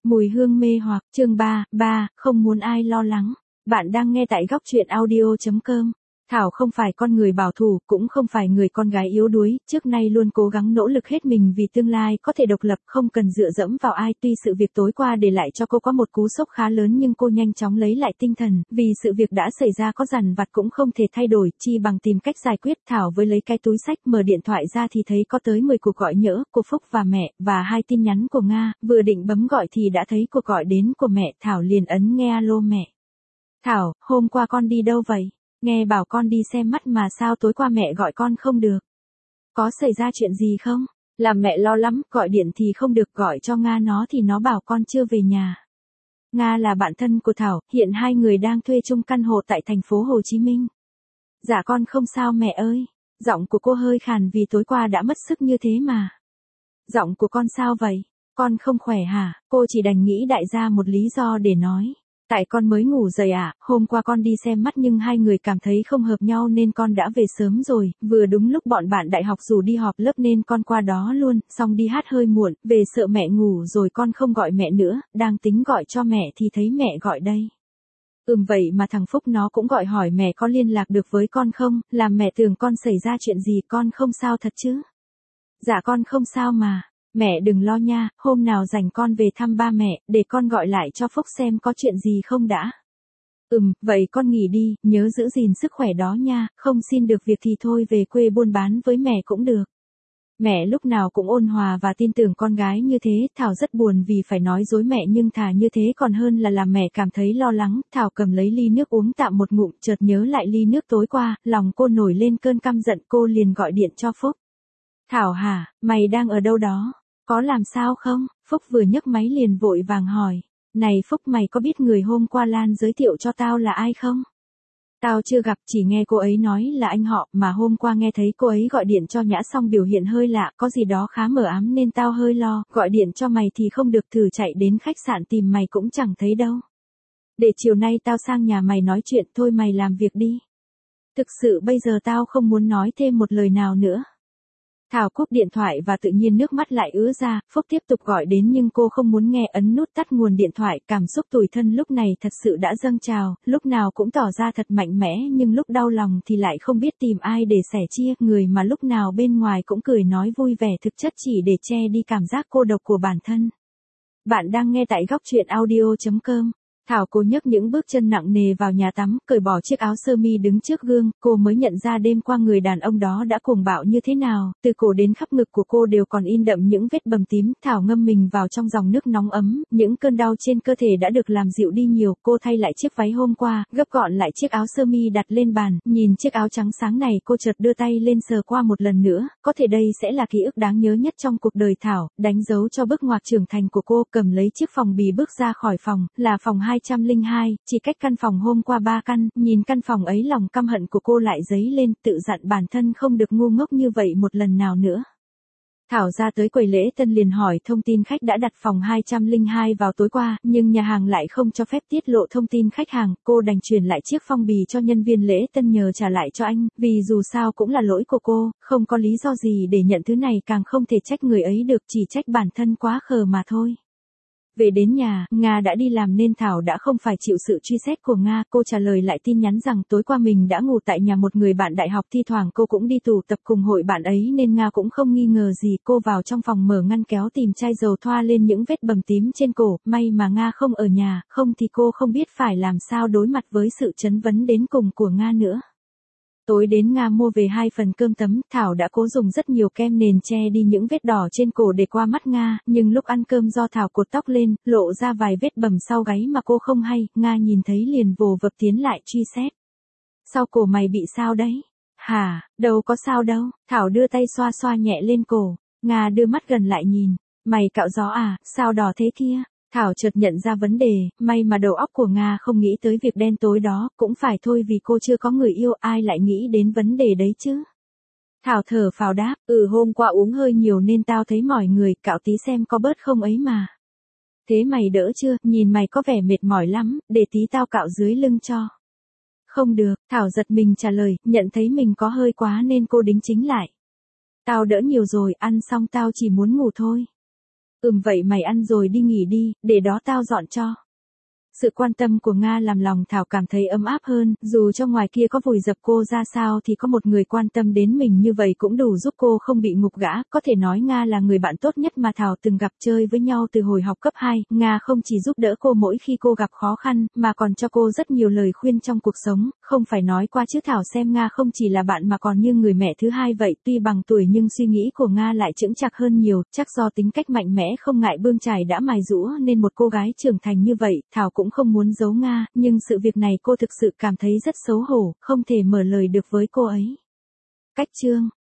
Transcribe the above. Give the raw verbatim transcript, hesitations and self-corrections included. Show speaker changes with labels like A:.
A: Mùi hương mê hoặc, chương ba, ba, không muốn ai lo lắng. Bạn đang nghe tại góc truyện audio chấm com. Thảo không phải con người bảo thủ, cũng không phải người con gái yếu đuối, trước nay luôn cố gắng nỗ lực hết mình vì tương lai có thể độc lập, không cần dựa dẫm vào ai. Tuy sự việc tối qua để lại cho cô có một cú sốc khá lớn nhưng cô nhanh chóng lấy lại tinh thần, vì sự việc đã xảy ra có dằn vặt cũng không thể thay đổi, chi bằng tìm cách giải quyết. Thảo với lấy cái túi xách, mở điện thoại ra thì thấy có tới mười cuộc gọi nhỡ của Phúc và mẹ, và hai tin nhắn của Nga, vừa định bấm gọi thì đã thấy cuộc gọi đến của mẹ. Thảo liền ấn nghe. Alo mẹ. Thảo, hôm qua con đi đâu vậy? Nghe bảo con đi xem mắt mà sao tối qua mẹ gọi con không được? Có xảy ra chuyện gì không? Làm mẹ lo lắm, gọi điện thì không được, gọi cho Nga nó thì nó bảo con chưa về nhà. Nga là bạn thân của Thảo, hiện hai người đang thuê chung căn hộ tại thành phố Hồ Chí Minh. Dạ con không sao mẹ ơi. Giọng của cô hơi khàn vì tối qua đã mất sức như thế mà. Giọng của con sao vậy? Con không khỏe hả? Cô chỉ đành nghĩ đại ra một lý do để nói. Tại con mới ngủ dậy ạ, à, hôm qua con đi xem mắt nhưng hai người cảm thấy không hợp nhau nên con đã về sớm rồi, vừa đúng lúc bọn bạn đại học rủ đi họp lớp nên con qua đó luôn, xong đi hát hơi muộn, về sợ mẹ ngủ rồi con không gọi mẹ nữa, đang tính gọi cho mẹ thì thấy mẹ gọi đây. Ừm vậy mà thằng Phúc nó cũng gọi hỏi mẹ có liên lạc được với con không, làm mẹ tưởng con xảy ra chuyện gì. Con không sao thật chứ? Dạ con không sao mà. Mẹ đừng lo nha, hôm nào rảnh con về thăm ba mẹ, để con gọi lại cho Phúc xem có chuyện gì không đã. Ừm, vậy con nghỉ đi, nhớ giữ gìn sức khỏe đó nha, không xin được việc thì thôi về quê buôn bán với mẹ cũng được. Mẹ lúc nào cũng ôn hòa và tin tưởng con gái như thế. Thảo rất buồn vì phải nói dối mẹ nhưng thà như thế còn hơn là làm mẹ cảm thấy lo lắng. Thảo cầm lấy ly nước uống tạm một ngụm, chợt nhớ lại ly nước tối qua, lòng cô nổi lên cơn căm giận. Cô liền gọi điện cho Phúc. Thảo hả, mày đang ở đâu đó? Có làm sao không? Phúc vừa nhấc máy liền vội vàng hỏi. Này Phúc, mày có biết người hôm qua Lan giới thiệu cho tao là ai không? Tao chưa gặp, chỉ nghe cô ấy nói là anh họ, mà hôm qua nghe thấy cô ấy gọi điện cho Nhã xong biểu hiện hơi lạ, có gì đó khá mờ ám nên tao hơi lo. Gọi điện cho mày thì không được, thử chạy đến khách sạn tìm mày cũng chẳng thấy đâu. Để chiều nay tao sang nhà mày nói chuyện, thôi mày làm việc đi. Thực sự bây giờ tao không muốn nói thêm một lời nào nữa. Thảo cúp điện thoại và tự nhiên nước mắt lại ứa ra. Phúc tiếp tục gọi đến nhưng cô không muốn nghe, ấn nút tắt nguồn điện thoại. Cảm xúc tủi thân lúc này thật sự đã dâng trào, lúc nào cũng tỏ ra thật mạnh mẽ nhưng lúc đau lòng thì lại không biết tìm ai để sẻ chia. Người mà lúc nào bên ngoài cũng cười nói vui vẻ thực chất chỉ để che đi cảm giác cô độc của bản thân. Bạn đang nghe tại góc truyện audio chấm com. Thảo cô nhấc những bước chân nặng nề vào nhà tắm, cởi bỏ chiếc áo sơ mi đứng trước gương, cô mới nhận ra đêm qua người đàn ông đó đã cuồng bạo như thế nào, từ cổ đến khắp ngực của cô đều còn in đậm những vết bầm tím. Thảo ngâm mình vào trong dòng nước nóng ấm, những cơn đau trên cơ thể đã được làm dịu đi nhiều. Cô thay lại chiếc váy hôm qua, gấp gọn lại chiếc áo sơ mi đặt lên bàn, nhìn chiếc áo trắng sáng này cô chợt đưa tay lên sờ qua một lần nữa, có thể đây sẽ là ký ức đáng nhớ nhất trong cuộc đời Thảo, đánh dấu cho bước ngoặt trưởng thành của cô. Cầm lấy chiếc phòng bì bước ra khỏi phòng, là phòng hai trăm linh hai, chỉ cách căn phòng hôm qua ba căn. Nhìn căn phòng ấy lòng căm hận của cô lại dấy lên, tự dặn bản thân không được ngu ngốc như vậy một lần nào nữa. Thảo ra tới quầy lễ tân liền hỏi thông tin khách đã đặt phòng hai trăm linh hai vào tối qua, nhưng nhà hàng lại không cho phép tiết lộ thông tin khách hàng. Cô đành truyền lại chiếc phong bì cho nhân viên lễ tân nhờ trả lại cho anh, vì dù sao cũng là lỗi của cô, không có lý do gì để nhận thứ này, càng không thể trách người ấy được, chỉ trách bản thân quá khờ mà thôi. Về đến nhà, Nga đã đi làm nên Thảo đã không phải chịu sự truy xét của Nga. Cô trả lời lại tin nhắn rằng tối qua mình đã ngủ tại nhà một người bạn đại học, thi thoảng cô cũng đi tụ tập cùng hội bạn ấy nên Nga cũng không nghi ngờ gì. Cô vào trong phòng mở ngăn kéo tìm chai dầu thoa lên những vết bầm tím trên cổ, may mà Nga không ở nhà, không thì cô không biết phải làm sao đối mặt với sự chất vấn đến cùng của Nga nữa. Tối đến Nga mua về hai phần cơm tấm. Thảo đã cố dùng rất nhiều kem nền che đi những vết đỏ trên cổ để qua mắt Nga, nhưng lúc ăn cơm do Thảo cột tóc lên, lộ ra vài vết bầm sau gáy mà cô không hay. Nga nhìn thấy liền vồ vập tiến lại truy xét. Sau cổ mày bị sao đấy? Hả, đâu có sao đâu. Thảo đưa tay xoa xoa nhẹ lên cổ. Nga đưa mắt gần lại nhìn. Mày cạo gió à, sao đỏ thế kia? Thảo chợt nhận ra vấn đề, may mà đầu óc của Nga không nghĩ tới việc đen tối đó, cũng phải thôi vì cô chưa có người yêu, ai lại nghĩ đến vấn đề đấy chứ. Thảo thở phào đáp, ừ hôm qua uống hơi nhiều nên tao thấy mỏi người, cạo tí xem có bớt không ấy mà. Thế mày đỡ chưa, nhìn mày có vẻ mệt mỏi lắm, để tí tao cạo dưới lưng cho. Không được, Thảo giật mình trả lời, nhận thấy mình có hơi quá nên cô đính chính lại. Tao đỡ nhiều rồi, ăn xong tao chỉ muốn ngủ thôi. Ừm vậy mày ăn rồi đi nghỉ đi, để đó tao dọn cho. Sự quan tâm của Nga làm lòng Thảo cảm thấy ấm áp hơn, dù cho ngoài kia có vùi dập cô ra sao thì có một người quan tâm đến mình như vậy cũng đủ giúp cô không bị ngục gã, có thể nói Nga là người bạn tốt nhất mà Thảo từng gặp, chơi với nhau từ hồi học cấp hai, Nga không chỉ giúp đỡ cô mỗi khi cô gặp khó khăn, mà còn cho cô rất nhiều lời khuyên trong cuộc sống, không phải nói qua chứ Thảo xem Nga không chỉ là bạn mà còn như người mẹ thứ hai vậy, tuy bằng tuổi nhưng suy nghĩ của Nga lại chững chạc hơn nhiều, chắc do tính cách mạnh mẽ không ngại bươn chải đã mài giũa nên một cô gái trưởng thành như vậy, Thảo cũng không muốn giấu Nga, nhưng sự việc này cô thực sự cảm thấy rất xấu hổ, không thể mở lời được với cô ấy. Cách chương